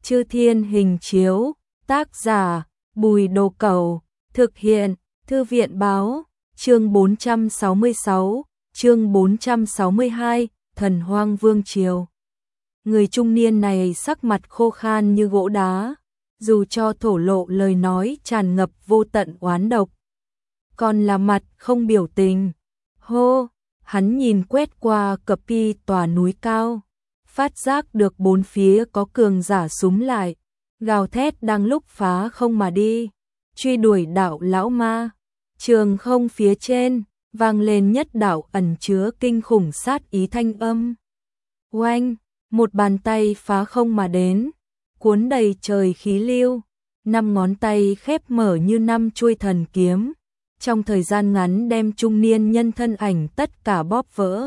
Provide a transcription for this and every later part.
Chư Thiên Hình Chiếu, tác giả Bùi Đồ Cẩu, thực hiện Thư viện Báo, chương 466, chương 462, Thần Hoang Vương Triều. Người trung niên này sắc mặt khô khan như gỗ đá, dù cho thổ lộ lời nói tràn ngập vô tận oán độc, còn là mặt không biểu tình. Hô, hắn nhìn quét qua cập pi tòa núi cao, phát giác được bốn phía có cường giả xúm lại, gào thét đang lúc phá không mà đi, truy đuổi đạo lão ma. Trường không phía trên, vang lên nhất đạo ẩn chứa kinh khủng sát ý thanh âm. Oanh, một bàn tay phá không mà đến, cuốn đầy trời khí lưu, 5 ngón tay khép mở như 5 chuôi thần kiếm, trong thời gian ngắn đem trung niên nhân thân ảnh tất cả bóp vỡ.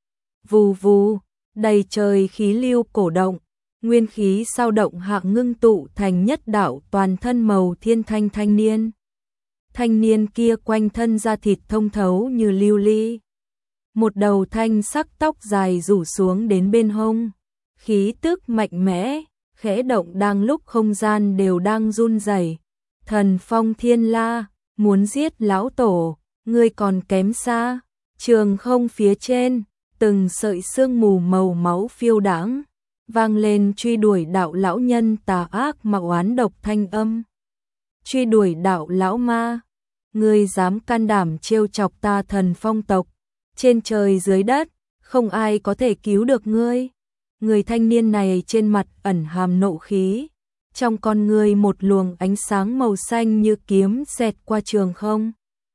Vù vù, đầy trời khí lưu cổ động, nguyên khí sao động hạng ngưng tụ thành nhất đạo toàn thân màu thiên thanh thanh niên. Thanh niên kia quanh thân da thịt thông thấu như lưu ly, một đầu thanh sắc tóc dài rủ xuống đến bên hông, khí tức mạnh mẽ, khẽ động đang lúc không gian đều đang run rẩy. Thần Phong Thiên La, muốn giết lão tổ, ngươi còn kém xa. Trường không phía trên, từng sợi sương mù màu máu phiêu đãng, vang lên truy đuổi đạo lão nhân tà ác mà oán độc thanh âm. Truy đuổi đạo lão ma, ngươi dám can đảm trêu chọc ta Thần Phong tộc, trên trời dưới đất, không ai có thể cứu được ngươi. Người thanh niên này trên mặt ẩn hàm nộ khí, trong con ngươi một luồng ánh sáng màu xanh như kiếm xẹt qua trường không,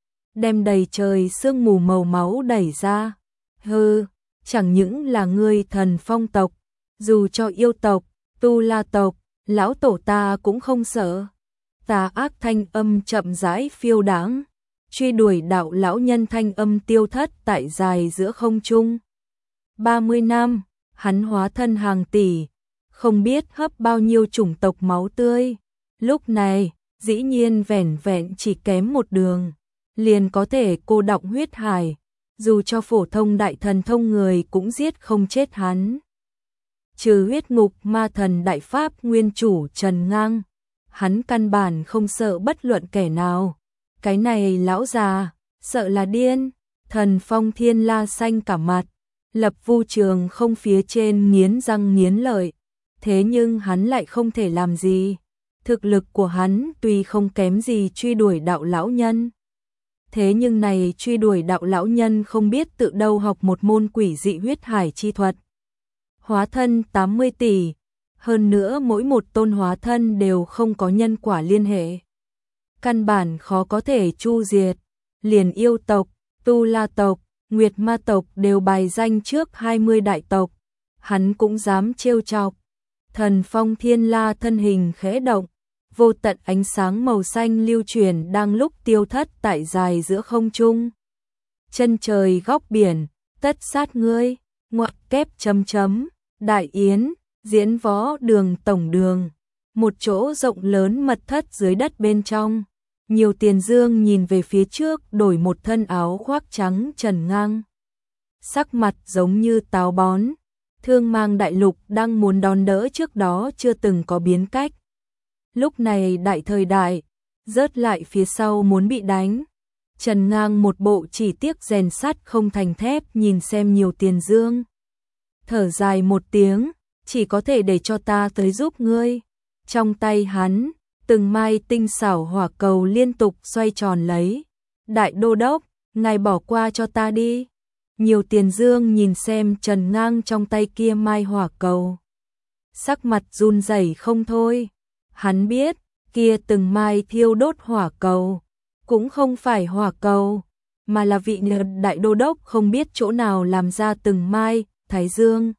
đem đầy trời sương mù màu máu đẩy ra. Hừ, chẳng những là ngươi Thần Phong tộc, dù cho yêu tộc, Tu La tộc, lão tổ ta cũng không sợ. Tà ác thanh âm chậm rãi phiêu đãng, truy đuổi đạo lão nhân thanh âm tiêu thất tại dài giữa không trung. 30 năm, hắn hóa thân hàng tỷ, không biết hấp bao nhiêu chủng tộc máu tươi, lúc này, dĩ nhiên vẻn vẹn chỉ kém một đường, liền có thể cô đọng huyết hải, dù cho phổ thông đại thần thông người cũng giết không chết hắn. Trừ huyết ngục ma thần đại pháp nguyên chủ Trần Ngang, hắn căn bản không sợ bất luận kẻ nào. Cái này lão già, sợ là điên. Thần Phong Thiên La xanh cả mặt, Lập Vu Trường không phía trên nghiến răng nghiến lợi, thế nhưng hắn lại không thể làm gì. Thực lực của hắn tuy không kém gì truy đuổi đạo lão nhân, thế nhưng này truy đuổi đạo lão nhân không biết tự đâu học một môn quỷ dị huyết hải chi thuật. Hóa thân 80 tỷ, hơn nữa mỗi một tôn hóa thân đều không có nhân quả liên hệ, căn bản khó có thể chu diệt. Liền yêu tộc, Tu La tộc, Nguyệt Ma tộc đều bài danh trước 20 đại tộc, hắn cũng dám trêu chọc. Thần Phong Thiên La thân hình khẽ động, vô tận ánh sáng màu xanh lưu chuyển đang lúc tiêu thất tại dài giữa không trung. Chân trời góc biển, tất sát ngươi, ngoặc kép chấm chấm, đại yến, diễn võ đường tổng đường, một chỗ rộng lớn mật thất dưới đất bên trong. Nhiều tiền dương nhìn về phía trước đổi một thân áo khoác trắng Trần Ngang, sắc mặt giống như táo bón. Thương Mang đại lục đang muốn đón đỡ trước đó chưa từng có biến cách, lúc này đại thời đại rớt lại phía sau muốn bị đánh. Trần Ngang một bộ chỉ tiếc rèn sắt không thành thép nhìn xem Nhiều Tiền Dương, thở dài một tiếng, chỉ có thể để cho ta tới giúp ngươi. Trong tay hắn, từng mai tinh xảo hỏa cầu liên tục xoay tròn lấy. Đại đô đốc, ngài bỏ qua cho ta đi. Nhiều Tiền Dương nhìn xem Trần Ngang trong tay kia mai hỏa cầu, sắc mặt run rẩy không thôi. Hắn biết, kia từng mai thiêu đốt hỏa cầu, cũng không phải hỏa cầu, mà là vị đại đô đốc không biết chỗ nào làm ra từng mai thái dương.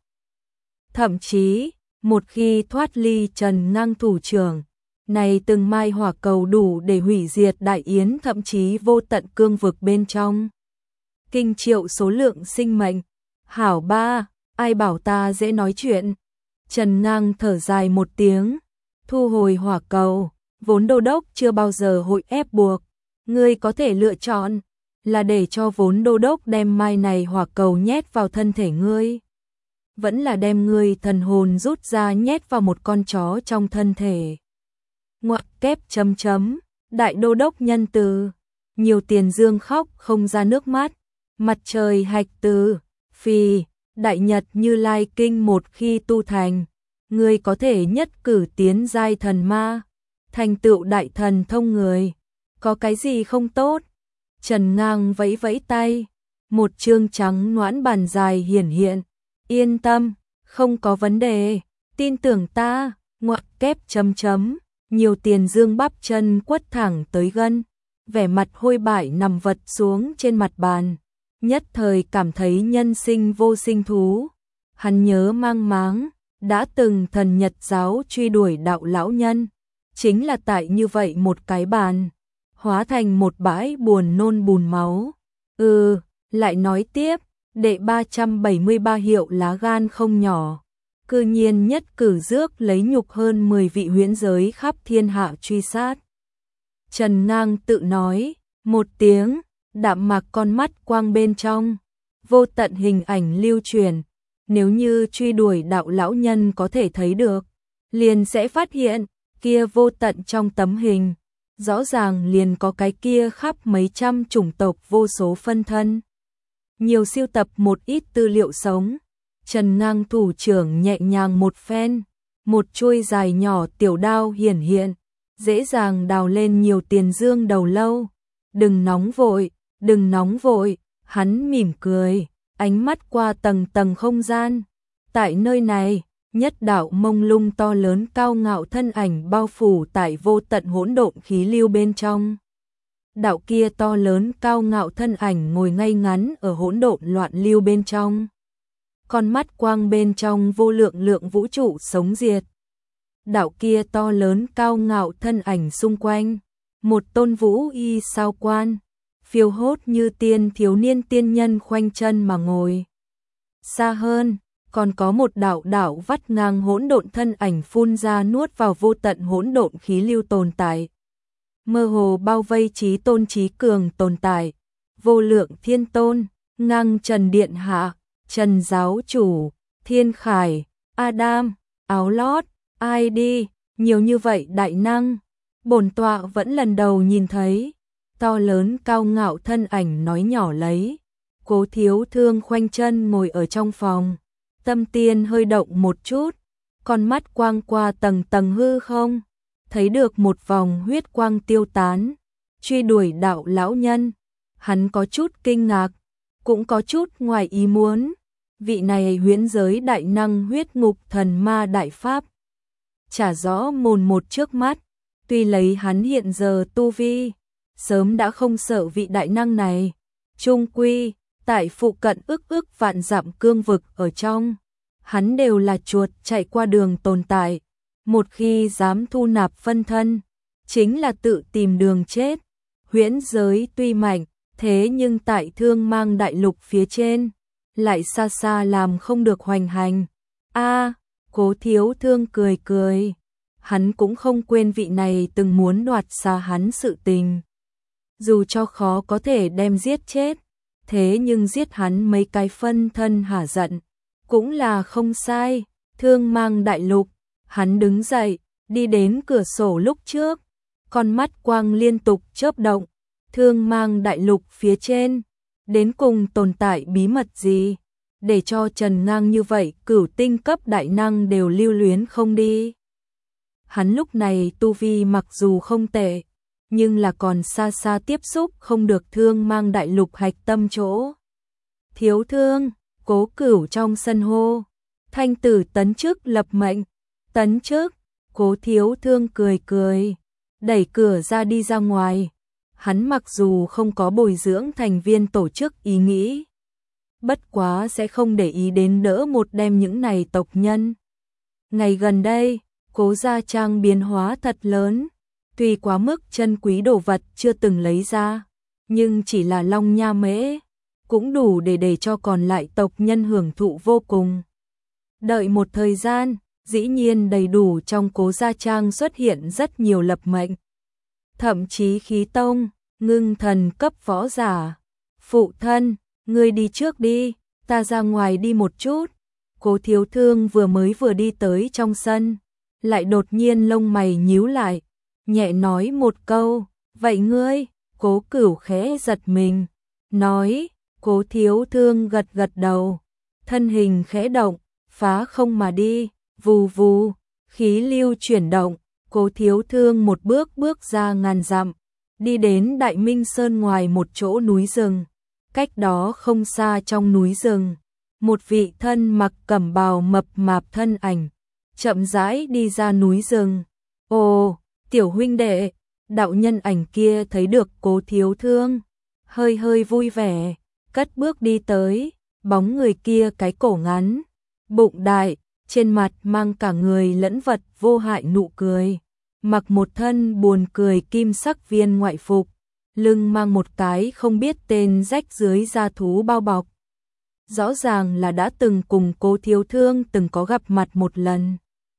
Thậm chí, một khi thoát ly Trần Ngang thủ trưởng, này từng mai hỏa cầu đủ để hủy diệt đại yến thậm chí vô tận cương vực bên trong. Kinh triệu số lượng sinh mệnh. Hảo ba, ai bảo ta dễ nói chuyện. Trần Ngang thở dài một tiếng, thu hồi hỏa cầu, vốn đô đốc chưa bao giờ hội ép buộc. Ngươi có thể lựa chọn, là để cho vốn đô đốc đem mai này hỏa cầu nhét vào thân thể ngươi, vẫn là đem ngươi thần hồn rút ra nhét vào một con chó trong thân thể. Ngoặc kép chấm chấm, đại đô đốc nhân từ, Nhiều Tiền Dương khóc không ra nước mắt, mặt trời hạch từ, phì, đại nhật Như Lai kinh một khi tu thành, ngươi có thể nhất cử tiến giai thần ma, thành tựu đại thần thông người, có cái gì không tốt? Trần Ngang vẫy vẫy tay, một chương trắng nõn bàn dài hiển hiện, yên tâm, không có vấn đề, tin tưởng ta, ngoặc kép chấm chấm, Nhiều Tiền Dương bắp chân quất thẳng tới gân, vẻ mặt hôi bại nằm vật xuống trên mặt bàn, nhất thời cảm thấy nhân sinh vô sinh thú. Hắn nhớ mang máng, đã từng thần Nhật giáo truy đuổi đạo lão nhân, chính là tại như vậy một cái bàn, hóa thành một bãi buồn nôn bùn máu. Lại nói tiếp, đệ 373 hiệu lá gan không nhỏ, cư nhiên nhất cử rước lấy nhục hơn 10 vị huyễn giới khắp thiên hạ truy sát. Trần Ngang tự nói, một tiếng, đạm mạc con mắt quang bên trong, vô tận hình ảnh lưu truyền, nếu như truy đuổi đạo lão nhân có thể thấy được, liền sẽ phát hiện, kia vô tận trong tấm hình, rõ ràng liền có cái kia khắp mấy trăm chủng tộc vô số phân thân. Nhiều siêu tập một ít tư liệu sống, Trần Ngang thủ trưởng nhẹ nhàng một phen, một chuôi dài nhỏ tiểu đao hiển hiện, dễ dàng đào lên Nhiều Tiền Dương đầu lâu. Đừng nóng vội, hắn mỉm cười, ánh mắt qua tầng tầng không gian. Tại nơi này, nhất đạo mông lung to lớn cao ngạo thân ảnh bao phủ tại vô tận hỗn độn khí lưu bên trong. Đạo kia to lớn cao ngạo thân ảnh ngồi ngay ngắn ở hỗn độn loạn lưu bên trong. Con mắt quang bên trong vô lượng lượng vũ trụ sống diệt. Đạo kia to lớn cao ngạo thân ảnh xung quanh, một tôn vũ y sao quan, phiêu hốt như tiên thiếu niên tiên nhân khoanh chân mà ngồi. Xa hơn, còn có một đạo đạo vắt ngang hỗn độn thân ảnh phun ra nuốt vào vô tận hỗn độn khí lưu tồn tại. Mơ hồ bao vây chí tôn chí cường tồn tại, vô lượng thiên tôn, ngang trần điện hạ, Trần giáo chủ, Thiên Khải, Adam, áo lót, ai đi, nhiều như vậy đại năng. Bổn tọa vẫn lần đầu nhìn thấy, to lớn cao ngạo thân ảnh nói nhỏ lấy. Cố Thiếu Thương khoanh chân ngồi ở trong phòng, tâm tiên hơi động một chút, con mắt quang qua tầng tầng hư không, thấy được một vòng huyết quang tiêu tán, truy đuổi đạo lão nhân. Hắn có chút kinh ngạc, cũng có chút ngoài ý muốn, vị này huyễn giới đại năng huyết ngục thần ma đại pháp. Chả rõ mồn một trước mắt, tuy lấy hắn hiện giờ tu vi, sớm đã không sợ vị đại năng này, chung quy, tại phụ cận ức vạn dặm cương vực ở trong, hắn đều là chuột chạy qua đường tồn tại, một khi dám thu nạp phân thân, chính là tự tìm đường chết. Huyễn giới tuy mạnh, thế nhưng tại Thương Mang đại lục phía trên, lại xa xa làm không được hoành hành. Cố Thiếu Thương cười cười, hắn cũng không quên vị này từng muốn đoạt xa hắn sự tình. Dù cho khó có thể đem giết chết, thế nhưng giết hắn mấy cái phân thân hả giận, cũng là không sai. Thương Mang đại lục, hắn đứng dậy, đi đến cửa sổ lúc trước, con mắt quang liên tục chớp động. Thương Mang đại lục phía trên, đến cùng tồn tại bí mật gì, để cho Trần Ngang như vậy cửu tinh cấp đại năng đều lưu luyến không đi. Hắn lúc này tu vi mặc dù không tệ, nhưng là còn xa xa tiếp xúc không được Thương Mang đại lục hạch tâm chỗ. Thiếu Thương, Cố Cửu trong sân hô, thanh tử tấn chức lập mệnh. Tấn chức, Cố Thiếu Thương cười cười, đẩy cửa ra đi ra ngoài. Hắn mặc dù không có bồi dưỡng thành viên tổ chức ý nghĩ, bất quá sẽ không để ý đến đỡ một đem những này tộc nhân. Ngày gần đây, Cố gia trang biến hóa thật lớn, tuy quá mức chân quý đồ vật chưa từng lấy ra, nhưng chỉ là long nha mễ, cũng đủ để cho còn lại tộc nhân hưởng thụ vô cùng. Đợi một thời gian, dĩ nhiên đầy đủ trong Cố gia trang xuất hiện rất nhiều lập mệnh. Thậm chí khí tông, ngưng thần cấp võ giả. Phụ thân, ngươi đi trước đi, ta ra ngoài đi một chút. Cố Thiếu Thương vừa đi tới trong sân, lại đột nhiên lông mày nhíu lại, nhẹ nói một câu, vậy ngươi? Cố Cửu khẽ giật mình, nói, Cố Thiếu Thương gật gật đầu, thân hình khẽ động, phá không mà đi, vù vù, khí lưu chuyển động, Cố Thiếu Thương một bước bước ra ngàn dặm, đi đến Đại Minh Sơn ngoài một chỗ núi rừng, cách đó không xa trong núi rừng, một vị thân mặc cẩm bào mập mạp thân ảnh, chậm rãi đi ra núi rừng. Ồ, tiểu huynh đệ, đạo nhân ảnh kia thấy được Cố Thiếu Thương, hơi hơi vui vẻ, cất bước đi tới, bóng người kia cái cổ ngắn, bụng đại, trên mặt mang cả người lẫn vật vô hại nụ cười, mặc một thân buồn cười kim sắc viên ngoại phục, lưng mang một cái không biết tên rách dưới da thú bao bọc. Rõ ràng là đã từng cùng Cố Thiếu Thương từng có gặp mặt một lần.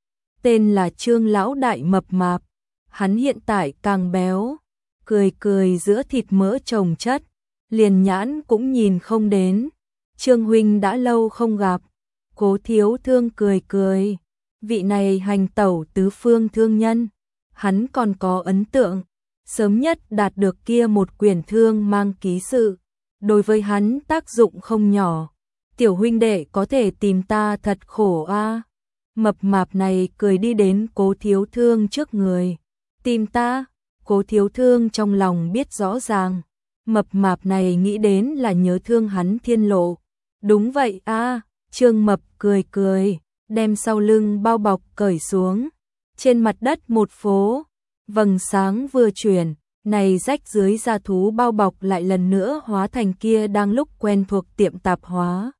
Tên là Trương lão đại mập mạp, hắn hiện tại càng béo, cười cười giữa thịt mỡ chồng chất, liền nhãn cũng nhìn không đến. Trương huynh đã lâu không gặp. Cố Thiếu Thương cười cười, vị này hành tẩu tứ phương thương nhân, hắn còn có ấn tượng, sớm nhất đạt được kia một quyển thương mang ký sự, đối với hắn tác dụng không nhỏ. Tiểu huynh đệ có thể tìm ta thật khổ a. Mập mạp này cười đi đến Cố Thiếu Thương trước người. Tìm ta? Cố Thiếu Thương trong lòng biết rõ ràng, mập mạp này nghĩ đến là nhớ thương hắn Thiên Lộ. Đúng vậy a. Trương Mập cười cười, đem sau lưng bao bọc cởi xuống. Trên mặt đất một phố, vầng sáng vừa chuyển, này rách dưới da thú bao bọc lại lần nữa hóa thành kia đang lúc quen thuộc tiệm tạp hóa.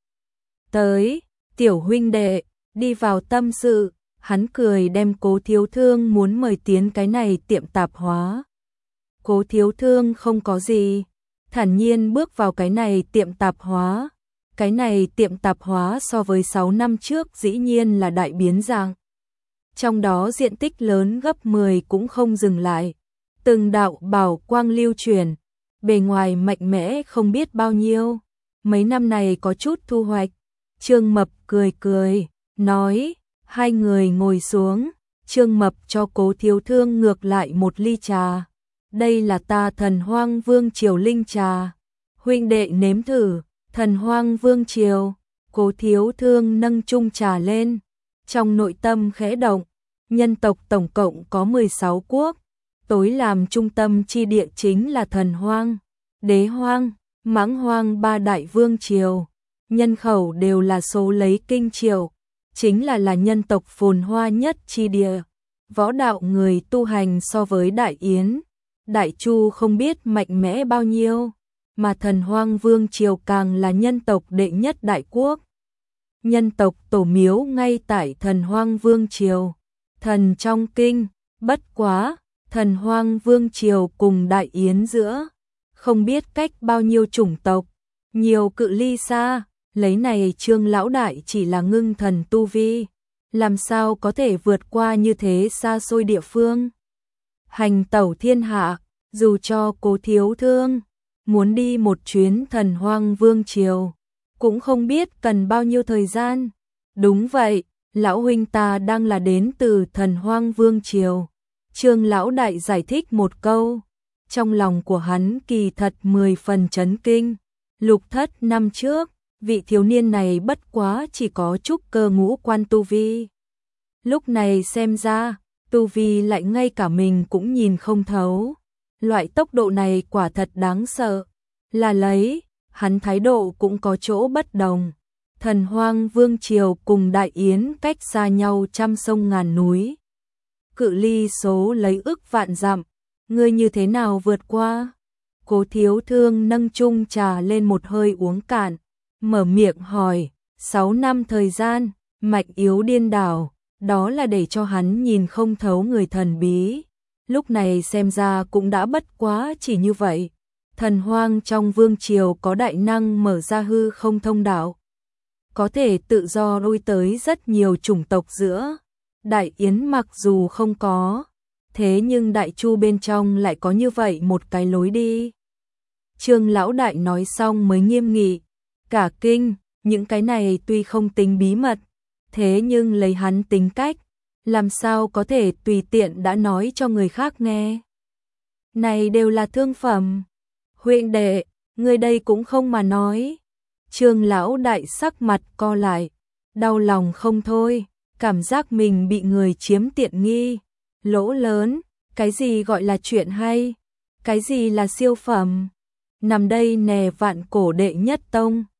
Tới, tiểu huynh đệ, đi vào tâm sự, hắn cười đem Cố Thiếu Thương muốn mời tiến cái này tiệm tạp hóa. Cố Thiếu Thương không có gì, thản nhiên bước vào cái này tiệm tạp hóa. Cái này tiệm tạp hóa so với 6 năm trước dĩ nhiên là đại biến dạng. Trong đó diện tích lớn gấp 10 cũng không dừng lại. Từng đạo bảo quang lưu truyền, bề ngoài mạnh mẽ không biết bao nhiêu. Mấy năm này có chút thu hoạch. Trương Mập cười cười, nói, hai người ngồi xuống. Trương Mập cho Cố Thiếu Thương ngược lại một ly trà. Đây là ta Thần Hoang Vương Triều linh trà. Huynh đệ nếm thử. Thần Hoang Vương Triều, Cố Thiếu Thương nâng chung trà lên, trong nội tâm khẽ động, nhân tộc tổng cộng có 16 quốc, tối làm trung tâm chi địa chính là Thần Hoang, Đế Hoang, Mãng Hoang ba đại vương triều, nhân khẩu đều là số lấy kinh triều, chính là nhân tộc phồn hoa nhất chi địa, võ đạo người tu hành so với Đại Yến, Đại Chu không biết mạnh mẽ bao nhiêu. Mà Thần Hoang Vương Triều càng là nhân tộc đệ nhất đại quốc. Nhân tộc tổ miếu ngay tại Thần Hoang Vương Triều, thần trong kinh, bất quá, Thần Hoang Vương Triều cùng Đại Yến giữa, không biết cách bao nhiêu chủng tộc, nhiều cự ly xa, lấy này Trương lão đại chỉ là ngưng thần tu vi, làm sao có thể vượt qua như thế xa xôi địa phương. Hành tẩu thiên hạ, dù cho Cố Thiếu Thương muốn đi một chuyến Thần Hoang Vương Triều, cũng không biết cần bao nhiêu thời gian. Đúng vậy, lão huynh ta đang là đến từ Thần Hoang Vương Triều. Trương lão đại giải thích một câu, trong lòng của hắn kỳ thật 10 phần chấn kinh. Lục thất năm trước, vị thiếu niên này bất quá chỉ có trúc cơ ngũ quan tu vi. Lúc này xem ra, tu vi lại ngay cả mình cũng nhìn không thấu. Loại tốc độ này quả thật đáng sợ, là lấy, hắn thái độ cũng có chỗ bất đồng. Thần Hoang Vương Triều cùng Đại Yến cách xa nhau trăm sông ngàn núi. Cự ly số lấy ức vạn dặm, ngươi như thế nào vượt qua? Cố Thiếu Thương nâng chung trà lên một hơi uống cạn, mở miệng hỏi, 6 năm thời gian, mạch yếu điên đảo, đó là để cho hắn nhìn không thấu người thần bí. Lúc này xem ra cũng đã bất quá chỉ như vậy. Thần Hoang trong Vương Triều có đại năng mở ra hư không thông đạo, có thể tự do lui tới rất nhiều chủng tộc giữa. Đại Yến mặc dù không có, thế nhưng Đại Chu bên trong lại có như vậy một cái lối đi. Trương lão đại nói xong mới nghiêm nghị, cả kinh, những cái này tuy không tính bí mật, thế nhưng lấy hắn tính cách, làm sao có thể tùy tiện đã nói cho người khác nghe. Này đều là thương phẩm. Huynh đệ, người đây cũng không mà nói. Trương lão đại sắc mặt co lại, đau lòng không thôi, cảm giác mình bị người chiếm tiện nghi, lỗ lớn, cái gì gọi là chuyện hay, cái gì là siêu phẩm. Nằm đây nè Vạn Cổ đệ nhất tông,